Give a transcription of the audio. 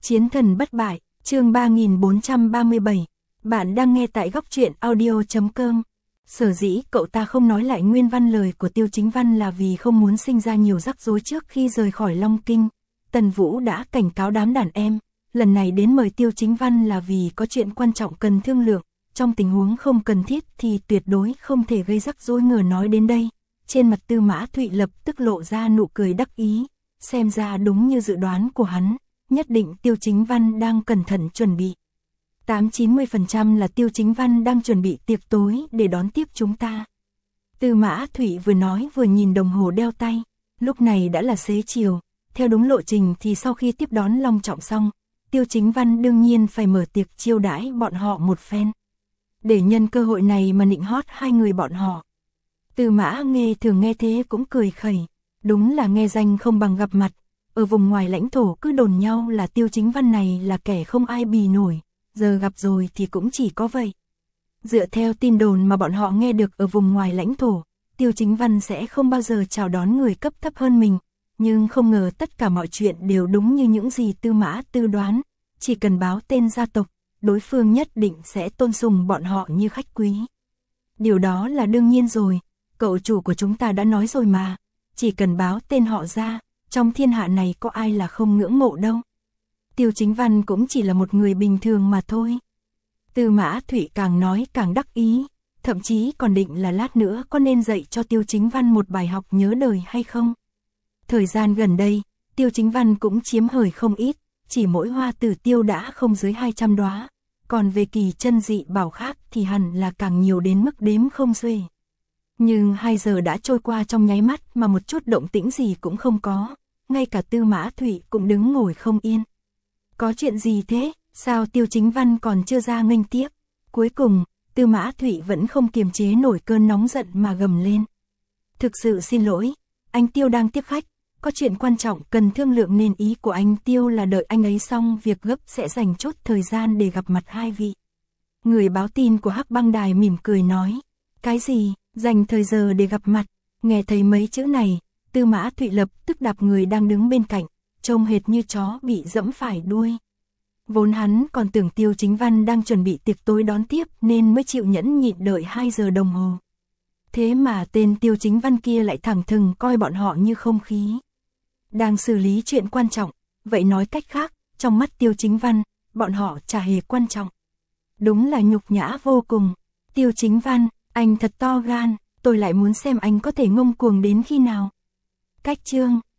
Chiến thần bất bại, chương 3437. Bạn đang nghe tại góc truyện audio.com. Sở dĩ cậu ta không nói lại nguyên văn lời của Tiêu Chính Văn là vì không muốn sinh ra nhiều rắc rối trước khi rời khỏi Long Kinh. Tần Vũ đã cảnh cáo đám đàn em, lần này đến mời Tiêu Chính Văn là vì có chuyện quan trọng cần thương lượng, trong tình huống không cần thiết thì tuyệt đối không thể gây rắc rối. Ngờ nói đến đây, trên mặt Tư Mã Thụy lập tức lộ ra nụ cười đắc ý, xem ra đúng như dự đoán của hắn, nhất định Tiêu Chính Văn đang cẩn thận chuẩn bị. 80-90% là Tiêu Chính Văn đang chuẩn bị tiệc tối để đón tiếp chúng ta. Tư Mã Thụy vừa nói vừa nhìn đồng hồ đeo tay, lúc này đã là xế chiều, theo đúng lộ trình thì sau khi tiếp đón long trọng xong, Tiêu Chính Văn đương nhiên phải mở tiệc chiêu đãi bọn họ một phen. Để nhân cơ hội này mà nịnh hót hai người bọn họ. Tư Mã Nghê thường nghe thế cũng cười khẩy, đúng là nghe danh không bằng gặp mặt, ở vùng ngoài lãnh thổ cứ đồn nhau là Tiêu Chính Văn này là kẻ không ai bì nổi, giờ gặp rồi thì cũng chỉ có vậy. Dựa theo tin đồn mà bọn họ nghe được ở vùng ngoài lãnh thổ, Tiêu Chính Văn sẽ không bao giờ chào đón người cấp thấp hơn mình, nhưng không ngờ tất cả mọi chuyện đều đúng như những gì Tư Mã Tư đoán, chỉ cần báo tên gia tộc, đối phương nhất định sẽ tôn sùng bọn họ như khách quý. Điều đó là đương nhiên rồi, cậu chủ của chúng ta đã nói rồi mà, chỉ cần báo tên họ ra, trong thiên hạ này có ai là không ngưỡng mộ đâu. Tiêu Chính Văn cũng chỉ là một người bình thường mà thôi. Tư Mã Thụy càng nói càng đắc ý, thậm chí còn định là lát nữa có nên dạy cho Tiêu Chính Văn một bài học nhớ đời hay không. Thời gian gần đây, Tiêu Chính Văn cũng chiếm hời không ít, chỉ mỗi hoa tử tiêu đã không dưới 200 đóa, còn về kỳ chân dị bảo khác thì hẳn là càng nhiều đến mức đếm không xuể. Nhưng 2 giờ đã trôi qua trong nháy mắt mà một chút động tĩnh gì cũng không có, ngay cả Tư Mã Thụy cũng đứng ngồi không yên. Có chuyện gì thế, sao Tiêu Chính Văn còn chưa ra nghênh tiếp? Cuối cùng, Tư Mã Thụy vẫn không kiềm chế nổi cơn nóng giận mà gầm lên. Thực sự xin lỗi, anh Tiêu đang tiếp khách, có chuyện quan trọng cần thương lượng nên ý của anh Tiêu là đợi anh ấy xong việc gấp sẽ dành chút thời gian để gặp mặt hai vị. Người báo tin của Hắc Băng Đài mỉm cười nói, cái gì, dành thời giờ để gặp mặt? Nghe thấy mấy chữ này, Tư Mã Thụy lập tức đạp người đang đứng bên cạnh, trông hệt như chó bị dẫm phải đuôi. Vốn hắn còn tưởng Tiêu Chính Văn đang chuẩn bị tiệc tối đón tiếp nên mới chịu nhẫn nhịn đợi 2 giờ đồng hồ. Thế mà tên Tiêu Chính Văn kia lại thẳng thừng coi bọn họ như không khí. Đang xử lý chuyện quan trọng, vậy nói cách khác, trong mắt Tiêu Chính Văn, bọn họ chả hề quan trọng. Đúng là nhục nhã vô cùng. Tiêu Chính Văn, anh thật to gan, tôi lại muốn xem anh có thể ngông cuồng đến khi nào. Cách chương